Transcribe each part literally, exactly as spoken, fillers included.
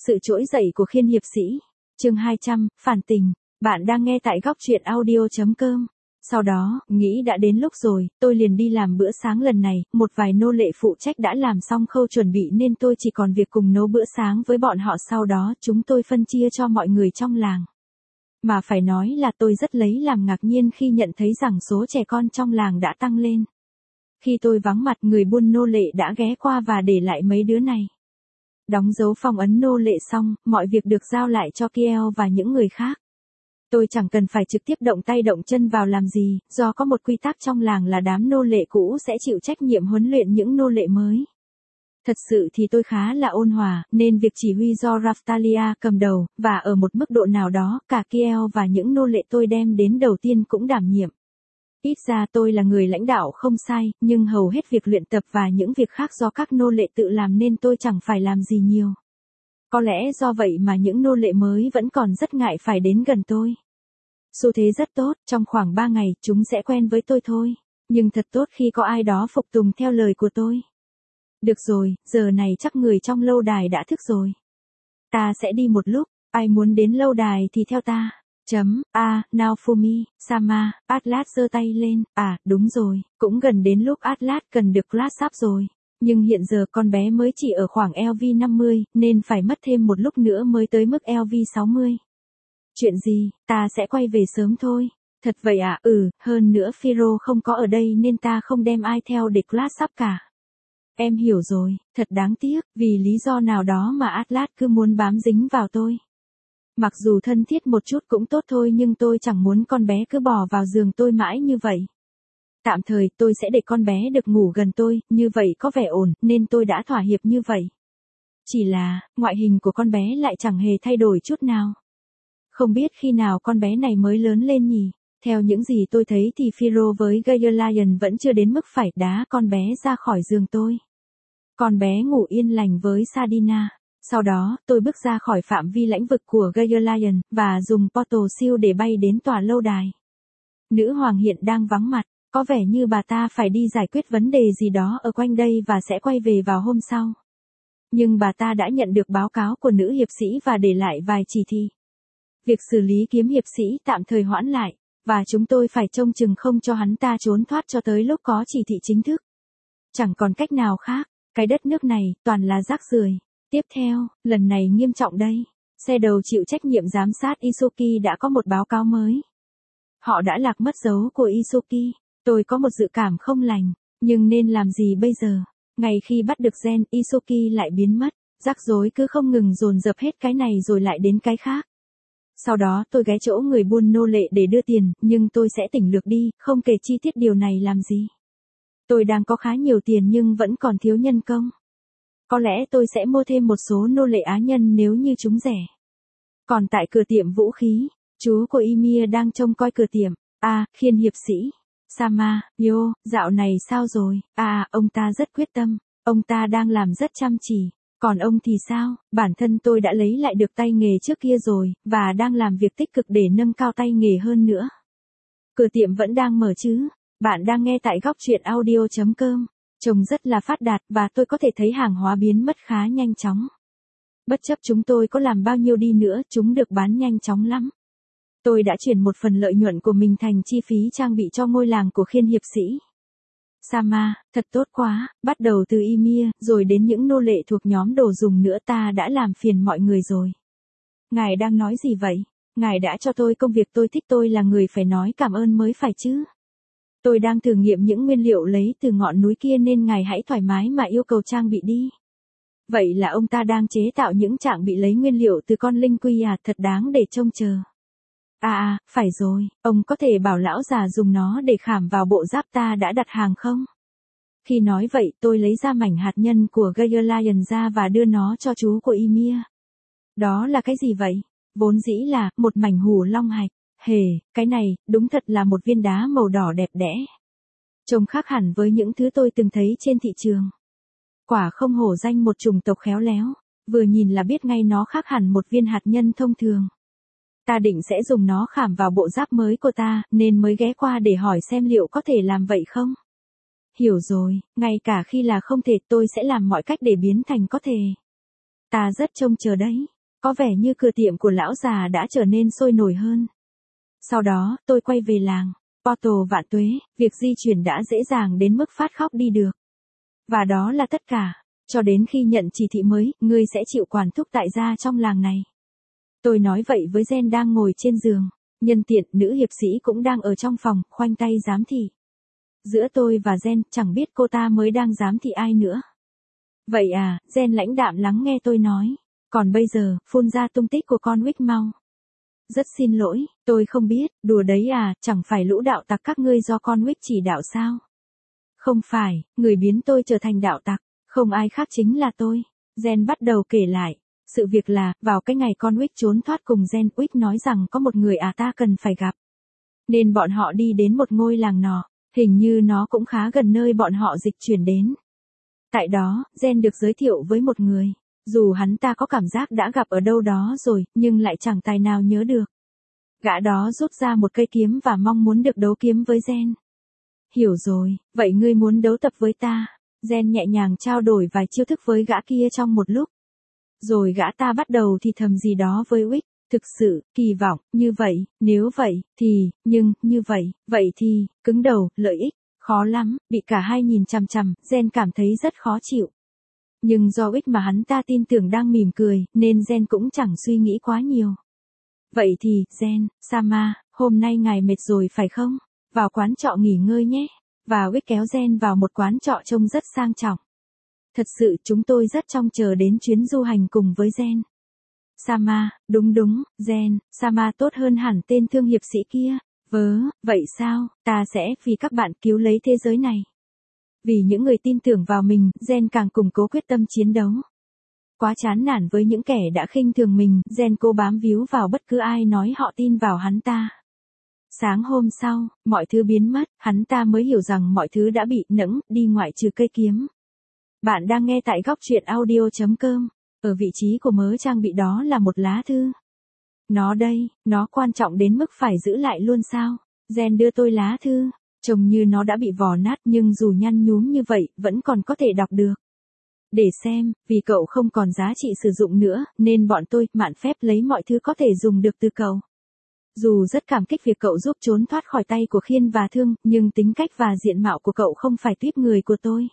Sự trỗi dậy của Khiên hiệp sĩ. Chương hai trăm, phản tình. Bạn đang nghe tại góc truyện audio chấm com. Sau đó, nghĩ đã đến lúc rồi, tôi liền đi làm bữa sáng lần này, một vài nô lệ phụ trách đã làm xong khâu chuẩn bị nên tôi chỉ còn việc cùng nấu bữa sáng với bọn họ, sau đó chúng tôi phân chia cho mọi người trong làng. Mà phải nói là tôi rất lấy làm ngạc nhiên khi nhận thấy rằng số trẻ con trong làng đã tăng lên. Khi tôi vắng mặt, người buôn nô lệ đã ghé qua và để lại mấy đứa này. Đóng dấu phong ấn nô lệ xong, mọi việc được giao lại cho Kiel và những người khác. Tôi chẳng cần phải trực tiếp động tay động chân vào làm gì, do có một quy tắc trong làng là đám nô lệ cũ sẽ chịu trách nhiệm huấn luyện những nô lệ mới. Thật sự thì tôi khá là ôn hòa, nên việc chỉ huy do Raftalia cầm đầu, và ở một mức độ nào đó, cả Kiel và những nô lệ tôi đem đến đầu tiên cũng đảm nhiệm. Ít ra tôi là người lãnh đạo không sai, nhưng hầu hết việc luyện tập và những việc khác do các nô lệ tự làm nên tôi chẳng phải làm gì nhiều. Có lẽ do vậy mà những nô lệ mới vẫn còn rất ngại phải đến gần tôi. Xu thế rất tốt, trong khoảng ba ngày chúng sẽ quen với tôi thôi, nhưng thật tốt khi có ai đó phục tùng theo lời của tôi. Được rồi, giờ này chắc người trong lâu đài đã thức rồi. Ta sẽ đi một lúc, ai muốn đến lâu đài thì theo ta. Chấm, a, Naofumi, Sama, Atlas giơ tay lên, à, đúng rồi, cũng gần đến lúc Atlas cần được class up rồi. Nhưng hiện giờ con bé mới chỉ ở khoảng L V năm mươi, nên phải mất thêm một lúc nữa mới tới mức L V sáu mươi. Chuyện gì, ta sẽ quay về sớm thôi. Thật vậy à, ừ, hơn nữa Phiro không có ở đây nên ta không đem ai theo để class up cả. Em hiểu rồi, thật đáng tiếc, vì lý do nào đó mà Atlas cứ muốn bám dính vào tôi. Mặc dù thân thiết một chút cũng tốt thôi, nhưng tôi chẳng muốn con bé cứ bò vào giường tôi mãi như vậy. Tạm thời tôi sẽ để con bé được ngủ gần tôi, như vậy có vẻ ổn, nên tôi đã thỏa hiệp như vậy. Chỉ là, ngoại hình của con bé lại chẳng hề thay đổi chút nào. Không biết khi nào con bé này mới lớn lên nhỉ? Theo những gì tôi thấy thì Phiro với Gaiolian vẫn chưa đến mức phải đá con bé ra khỏi giường tôi. Con bé ngủ yên lành với Sardina. Sau đó, tôi bước ra khỏi phạm vi lãnh vực của Gaiolian, và dùng portal siêu để bay đến tòa lâu đài. Nữ hoàng hiện đang vắng mặt, có vẻ như bà ta phải đi giải quyết vấn đề gì đó ở quanh đây và sẽ quay về vào hôm sau. Nhưng bà ta đã nhận được báo cáo của nữ hiệp sĩ và để lại vài chỉ thị. Việc xử lý kiếm hiệp sĩ tạm thời hoãn lại, và chúng tôi phải trông chừng không cho hắn ta trốn thoát cho tới lúc có chỉ thị chính thức. Chẳng còn cách nào khác, cái đất nước này toàn là rác rưởi. Tiếp theo, lần này nghiêm trọng đây. Xe đầu chịu trách nhiệm giám sát Isuki đã có một báo cáo mới. Họ đã lạc mất dấu của Isuki. Tôi có một dự cảm không lành, nhưng nên làm gì bây giờ? Ngay khi bắt được gen, Isuki lại biến mất. Rắc rối cứ không ngừng dồn dập hết cái này rồi lại đến cái khác. Sau đó tôi ghé chỗ người buôn nô lệ để đưa tiền, nhưng tôi sẽ tỉnh lược đi, không kể chi tiết điều này làm gì. Tôi đang có khá nhiều tiền nhưng vẫn còn thiếu nhân công. Có lẽ tôi sẽ mua thêm một số nô lệ Á nhân nếu như chúng rẻ. Còn tại cửa tiệm vũ khí, chú của Ymir đang trông coi cửa tiệm. À, Khiên hiệp sĩ. Sama, yo, dạo này sao rồi? À, ông ta rất quyết tâm. Ông ta đang làm rất chăm chỉ. Còn ông thì sao? Bản thân tôi đã lấy lại được tay nghề trước kia rồi, và đang làm việc tích cực để nâng cao tay nghề hơn nữa. Cửa tiệm vẫn đang mở chứ? Bạn đang nghe tại góc truyện audio chấm com. Trông rất là phát đạt và tôi có thể thấy hàng hóa biến mất khá nhanh chóng. Bất chấp chúng tôi có làm bao nhiêu đi nữa, chúng được bán nhanh chóng lắm. Tôi đã chuyển một phần lợi nhuận của mình thành chi phí trang bị cho ngôi làng của Khiên hiệp sĩ. Sama, thật tốt quá, bắt đầu từ Ymir, rồi đến những nô lệ thuộc nhóm đồ dùng nữa, ta đã làm phiền mọi người rồi. Ngài đang nói gì vậy? Ngài đã cho tôi công việc tôi thích, tôi là người phải nói cảm ơn mới phải chứ. Tôi đang thử nghiệm những nguyên liệu lấy từ ngọn núi kia nên ngài hãy thoải mái mà yêu cầu trang bị đi. Vậy là ông ta đang chế tạo những trạng bị lấy nguyên liệu từ con linh quy à, thật đáng để trông chờ. À à, phải rồi, ông có thể bảo lão già dùng nó để khảm vào bộ giáp ta đã đặt hàng không? Khi nói vậy tôi lấy ra mảnh hạt nhân của Gaiolian ra và đưa nó cho chú của Ymir. Đó là cái gì vậy? Vốn dĩ là một mảnh hủ long hạch. Hề, cái này, đúng thật là một viên đá màu đỏ đẹp đẽ. Trông khác hẳn với những thứ tôi từng thấy trên thị trường. Quả không hổ danh một chủng tộc khéo léo, vừa nhìn là biết ngay nó khác hẳn một viên hạt nhân thông thường. Ta định sẽ dùng nó khảm vào bộ giáp mới của ta, nên mới ghé qua để hỏi xem liệu có thể làm vậy không. Hiểu rồi, ngay cả khi là không thể tôi sẽ làm mọi cách để biến thành có thể. Ta rất trông chờ đấy. Có vẻ như cửa tiệm của lão già đã trở nên sôi nổi hơn. Sau đó, tôi quay về làng. Portal vạn tuế, việc di chuyển đã dễ dàng đến mức phát khóc đi được. Và đó là tất cả. Cho đến khi nhận chỉ thị mới, ngươi sẽ chịu quản thúc tại gia trong làng này. Tôi nói vậy với Jen đang ngồi trên giường. Nhân tiện, nữ hiệp sĩ cũng đang ở trong phòng, khoanh tay giám thị. Giữa tôi và Jen, chẳng biết cô ta mới đang giám thị ai nữa. Vậy à, Jen lãnh đạm lắng nghe tôi nói. Còn bây giờ, phun ra tung tích của con Wick mau. Rất xin lỗi, tôi không biết, đùa đấy à, chẳng phải lũ đạo tặc các ngươi do con Wick chỉ đạo sao? Không phải, người biến tôi trở thành đạo tặc, không ai khác chính là tôi. Jen bắt đầu kể lại. Sự việc là, vào cái ngày con Wick trốn thoát cùng Jen, Wick nói rằng có một người à ta cần phải gặp. Nên bọn họ đi đến một ngôi làng nọ, hình như nó cũng khá gần nơi bọn họ dịch chuyển đến. Tại đó, Jen được giới thiệu với một người. Dù hắn ta có cảm giác đã gặp ở đâu đó rồi, nhưng lại chẳng tài nào nhớ được. Gã đó rút ra một cây kiếm và mong muốn được đấu kiếm với Jen. Hiểu rồi, vậy ngươi muốn đấu tập với ta? Jen nhẹ nhàng trao đổi vài chiêu thức với gã kia trong một lúc. Rồi gã ta bắt đầu thì thầm gì đó với Wick. Thực sự, kỳ vọng, như vậy, nếu vậy, thì, nhưng, như vậy, vậy thì, cứng đầu, lợi ích, khó lắm, bị cả hai nhìn chằm chằm, Jen cảm thấy rất khó chịu. Nhưng do Wick mà hắn ta tin tưởng đang mỉm cười, nên Jen cũng chẳng suy nghĩ quá nhiều. Vậy thì, Jen, Sama, hôm nay ngài mệt rồi phải không? Vào quán trọ nghỉ ngơi nhé. Và Wick kéo Jen vào một quán trọ trông rất sang trọng. Thật sự chúng tôi rất trông chờ đến chuyến du hành cùng với Jen. Sama, đúng đúng, Jen, Sama tốt hơn hẳn tên thương hiệp sĩ kia. Vớ, vậy sao, ta sẽ vì các bạn cứu lấy thế giới này. Vì những người tin tưởng vào mình, Jen càng củng cố quyết tâm chiến đấu. Quá chán nản với những kẻ đã khinh thường mình, Jen cố bám víu vào bất cứ ai nói họ tin vào hắn ta. Sáng hôm sau, mọi thứ biến mất, hắn ta mới hiểu rằng mọi thứ đã bị nẫng đi ngoại trừ cây kiếm. Bạn đang nghe tại góc truyện audio chấm com. Ở vị trí của mớ trang bị đó là một lá thư. Nó đây, nó quan trọng đến mức phải giữ lại luôn sao? Jen đưa tôi lá thư. Trông như nó đã bị vò nát nhưng dù nhăn nhúm như vậy, vẫn còn có thể đọc được. Để xem, vì cậu không còn giá trị sử dụng nữa, nên bọn tôi mạn phép lấy mọi thứ có thể dùng được từ cậu. Dù rất cảm kích việc cậu giúp trốn thoát khỏi tay của Khiên và Thương, nhưng tính cách và diện mạo của cậu không phải tuýp người của tôi.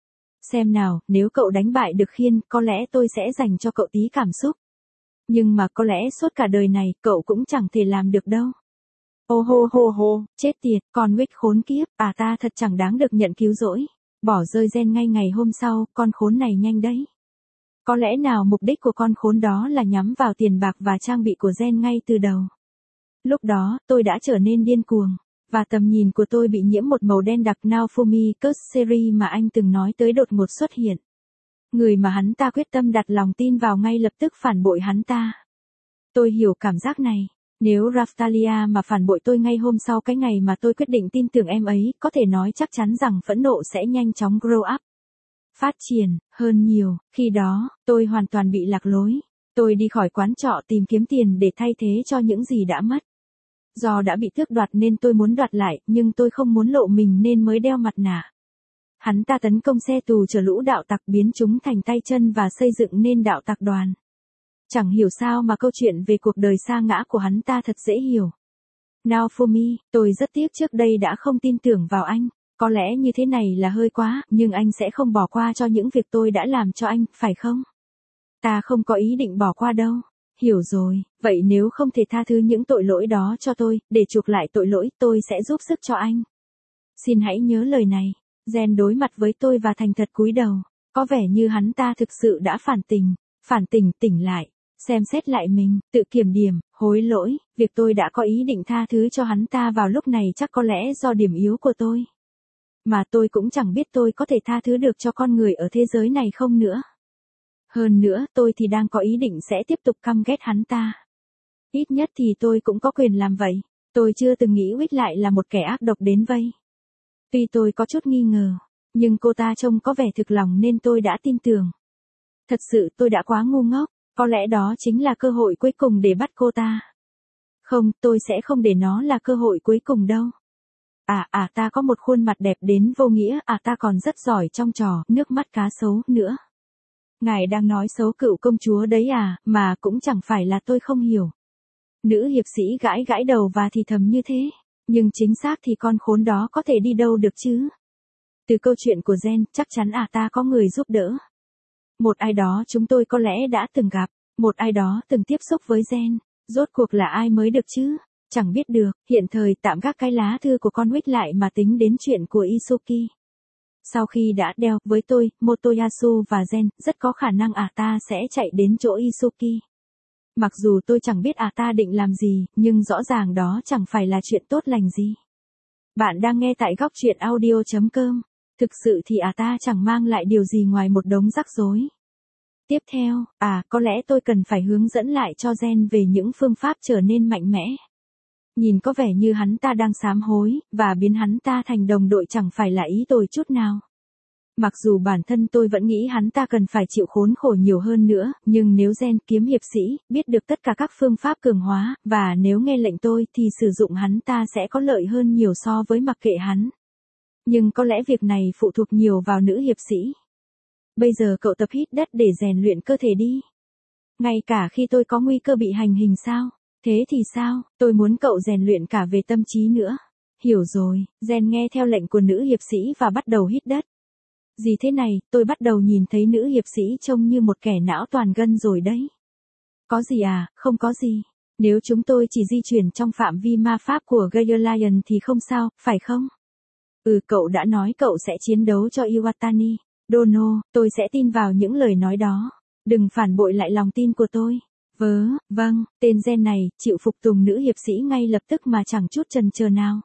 Xem nào, nếu cậu đánh bại được Khiên, có lẽ tôi sẽ dành cho cậu tí cảm xúc. Nhưng mà có lẽ suốt cả đời này, cậu cũng chẳng thể làm được đâu. Ô hô hô hô, chết tiệt, con Wick khốn kiếp, à ta thật chẳng đáng được nhận cứu rỗi. Bỏ rơi Jen ngay ngày hôm sau, con khốn này nhanh đấy. Có lẽ nào mục đích của con khốn đó là nhắm vào tiền bạc và trang bị của Jen ngay từ đầu. Lúc đó, tôi đã trở nên điên cuồng, và tầm nhìn của tôi bị nhiễm một màu đen đặc. Naofumi Curse Series mà anh từng nói tới đột ngột xuất hiện. Người mà hắn ta quyết tâm đặt lòng tin vào ngay lập tức phản bội hắn ta. Tôi hiểu cảm giác này. Nếu Raftalia mà phản bội tôi ngay hôm sau cái ngày mà tôi quyết định tin tưởng em ấy, có thể nói chắc chắn rằng phẫn nộ sẽ nhanh chóng grow up. Phát triển, hơn nhiều, khi đó, tôi hoàn toàn bị lạc lối. Tôi đi khỏi quán trọ tìm kiếm tiền để thay thế cho những gì đã mất. Do đã bị tước đoạt nên tôi muốn đoạt lại, nhưng tôi không muốn lộ mình nên mới đeo mặt nạ. Hắn ta tấn công xe tù chở lũ đạo tặc biến chúng thành tay chân và xây dựng nên đạo tặc đoàn. Chẳng hiểu sao mà câu chuyện về cuộc đời sa ngã của hắn ta thật dễ hiểu. Naofumi, tôi rất tiếc trước đây đã không tin tưởng vào anh. Có lẽ như thế này là hơi quá, nhưng anh sẽ không bỏ qua cho những việc tôi đã làm cho anh, phải không? Ta không có ý định bỏ qua đâu. Hiểu rồi, vậy nếu không thể tha thứ những tội lỗi đó cho tôi, để chuộc lại tội lỗi, tôi sẽ giúp sức cho anh. Xin hãy nhớ lời này. Jen đối mặt với tôi và thành thật cúi đầu. Có vẻ như hắn ta thực sự đã phản tỉnh, phản tỉnh tỉnh lại, xem xét lại mình, tự kiểm điểm, hối lỗi, việc tôi đã có ý định tha thứ cho hắn ta vào lúc này chắc có lẽ do điểm yếu của tôi. Mà tôi cũng chẳng biết tôi có thể tha thứ được cho con người ở thế giới này không nữa. Hơn nữa, tôi thì đang có ý định sẽ tiếp tục căm ghét hắn ta. Ít nhất thì tôi cũng có quyền làm vậy. Tôi chưa từng nghĩ Wick lại là một kẻ ác độc đến vây. Tuy tôi có chút nghi ngờ, nhưng cô ta trông có vẻ thực lòng nên tôi đã tin tưởng. Thật sự tôi đã quá ngu ngốc, có lẽ đó chính là cơ hội cuối cùng để bắt cô ta. Không, tôi sẽ không để nó là cơ hội cuối cùng đâu. À, à ta có một khuôn mặt đẹp đến vô nghĩa, à ta còn rất giỏi trong trò nước mắt cá sấu nữa. Ngài đang nói xấu cựu công chúa đấy à, mà cũng chẳng phải là tôi không hiểu. Nữ hiệp sĩ gãi gãi đầu và thì thầm như thế. Nhưng chính xác thì con khốn đó có thể đi đâu được chứ? Từ câu chuyện của Jen, chắc chắn à ta có người giúp đỡ. Một ai đó chúng tôi có lẽ đã từng gặp, một ai đó từng tiếp xúc với Jen. Rốt cuộc là ai mới được chứ? Chẳng biết được, hiện thời tạm gác cái lá thư của con Wick lại mà tính đến chuyện của Isuki. Sau khi đã đeo với tôi, Motoyasu và Jen, rất có khả năng à ta sẽ chạy đến chỗ Isuki. Mặc dù tôi chẳng biết à ta định làm gì, nhưng rõ ràng đó chẳng phải là chuyện tốt lành gì. Bạn đang nghe tại góc truyện audio chấm com. Thực sự thì à ta chẳng mang lại điều gì ngoài một đống rắc rối. Tiếp theo, à, có lẽ tôi cần phải hướng dẫn lại cho Jen về những phương pháp trở nên mạnh mẽ. Nhìn có vẻ như hắn ta đang sám hối, và biến hắn ta thành đồng đội chẳng phải là ý tôi chút nào. Mặc dù bản thân tôi vẫn nghĩ hắn ta cần phải chịu khốn khổ nhiều hơn nữa, nhưng nếu Jen kiếm hiệp sĩ, biết được tất cả các phương pháp cường hóa, và nếu nghe lệnh tôi thì sử dụng hắn ta sẽ có lợi hơn nhiều so với mặc kệ hắn. Nhưng có lẽ việc này phụ thuộc nhiều vào nữ hiệp sĩ. Bây giờ cậu tập hít đất để rèn luyện cơ thể đi. Ngay cả khi tôi có nguy cơ bị hành hình sao? Thế thì sao, tôi muốn cậu rèn luyện cả về tâm trí nữa. Hiểu rồi, Jen nghe theo lệnh của nữ hiệp sĩ và bắt đầu hít đất. Gì thế này, tôi bắt đầu nhìn thấy nữ hiệp sĩ trông như một kẻ não toàn gân rồi đấy. Có gì à, không có gì. Nếu chúng tôi chỉ di chuyển trong phạm vi ma pháp của Gaelian thì không sao, phải không? Ừ, cậu đã nói cậu sẽ chiến đấu cho Iwatani. Dono, tôi sẽ tin vào những lời nói đó. Đừng phản bội lại lòng tin của tôi. Vớ, vâng, tên Jen này, chịu phục tùng nữ hiệp sĩ ngay lập tức mà chẳng chút chần chờ nào.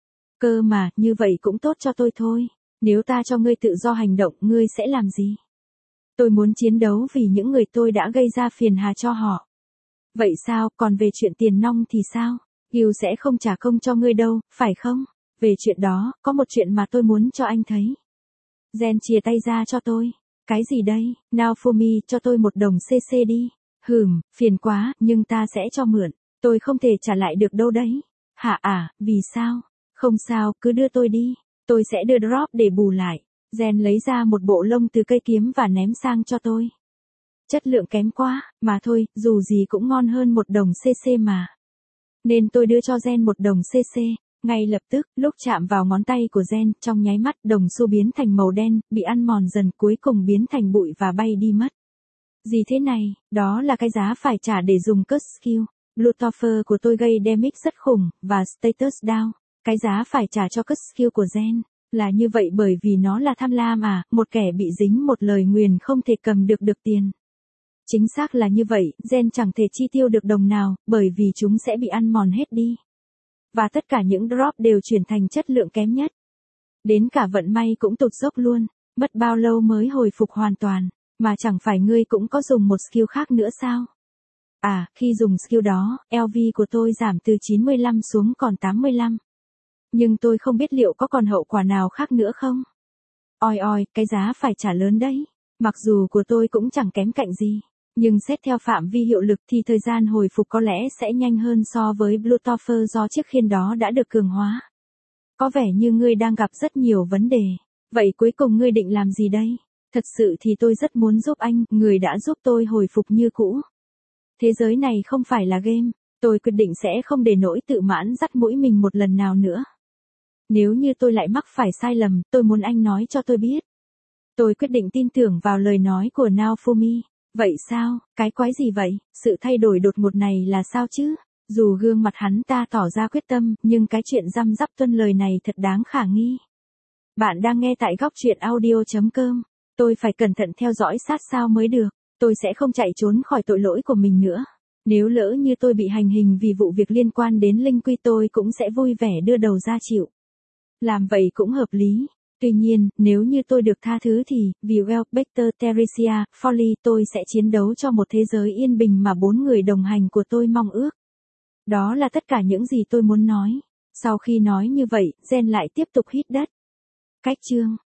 Cơ mà, như vậy cũng tốt cho tôi thôi. Nếu ta cho ngươi tự do hành động, ngươi sẽ làm gì? Tôi muốn chiến đấu vì những người tôi đã gây ra phiền hà cho họ. Vậy sao, còn về chuyện tiền nong thì sao? Gil sẽ không trả công cho ngươi đâu, phải không? Về chuyện đó, có một chuyện mà tôi muốn cho anh thấy. Jen chìa tay ra cho tôi. Cái gì đây? Naofumi, cho tôi một đồng xê xê đi. Hừm, phiền quá, nhưng ta sẽ cho mượn. Tôi không thể trả lại được đâu đấy. Hả à, vì sao? Không sao, cứ đưa tôi đi. Tôi sẽ đưa drop để bù lại. Jen lấy ra một bộ lông từ cây kiếm và ném sang cho tôi. Chất lượng kém quá, mà thôi, dù gì cũng ngon hơn một đồng xê xê mà. Nên tôi đưa cho Jen một đồng xê xê. Ngay lập tức, lúc chạm vào ngón tay của Jen, trong nháy mắt, đồng xu biến thành màu đen, bị ăn mòn dần, cuối cùng biến thành bụi và bay đi mất. Gì thế này, đó là cái giá phải trả để dùng cut skill. Bluetoffer của tôi gây damage rất khủng, và status down. Cái giá phải trả cho cut skill của Jen, là như vậy bởi vì nó là tham lam à, một kẻ bị dính một lời nguyền không thể cầm được được tiền. Chính xác là như vậy, Jen chẳng thể chi tiêu được đồng nào, bởi vì chúng sẽ bị ăn mòn hết đi. Và tất cả những drop đều chuyển thành chất lượng kém nhất. Đến cả vận may cũng tụt dốc luôn, mất bao lâu mới hồi phục hoàn toàn, mà chẳng phải ngươi cũng có dùng một skill khác nữa sao? À, khi dùng skill đó, lờ vê của tôi giảm từ chín mươi lăm xuống còn tám mươi lăm. Nhưng tôi không biết liệu có còn hậu quả nào khác nữa không? Oi oi, cái giá phải trả lớn đấy. Mặc dù của tôi cũng chẳng kém cạnh gì. Nhưng xét theo phạm vi hiệu lực thì thời gian hồi phục có lẽ sẽ nhanh hơn so với Bluetoffer do chiếc khiên đó đã được cường hóa. Có vẻ như ngươi đang gặp rất nhiều vấn đề. Vậy cuối cùng ngươi định làm gì đây? Thật sự thì tôi rất muốn giúp anh, người đã giúp tôi hồi phục như cũ. Thế giới này không phải là game. Tôi quyết định sẽ không để nỗi tự mãn dắt mũi mình một lần nào nữa. Nếu như tôi lại mắc phải sai lầm, tôi muốn anh nói cho tôi biết. Tôi quyết định tin tưởng vào lời nói của Naofumi. Vậy sao, cái quái gì vậy, sự thay đổi đột ngột này là sao chứ? Dù gương mặt hắn ta tỏ ra quyết tâm, nhưng cái chuyện răm rắp tuân lời này thật đáng khả nghi. Bạn đang nghe tại góc truyện audio chấm com. Tôi phải cẩn thận theo dõi sát sao mới được. Tôi sẽ không chạy trốn khỏi tội lỗi của mình nữa. Nếu lỡ như tôi bị hành hình vì vụ việc liên quan đến linh quy tôi cũng sẽ vui vẻ đưa đầu ra chịu. Làm vậy cũng hợp lý. Tuy nhiên, nếu như tôi được tha thứ thì, vì Well, Bector, Teresia, Foley tôi sẽ chiến đấu cho một thế giới yên bình mà bốn người đồng hành của tôi mong ước. Đó là tất cả những gì tôi muốn nói. Sau khi nói như vậy, Jen lại tiếp tục hít đất. Cách chương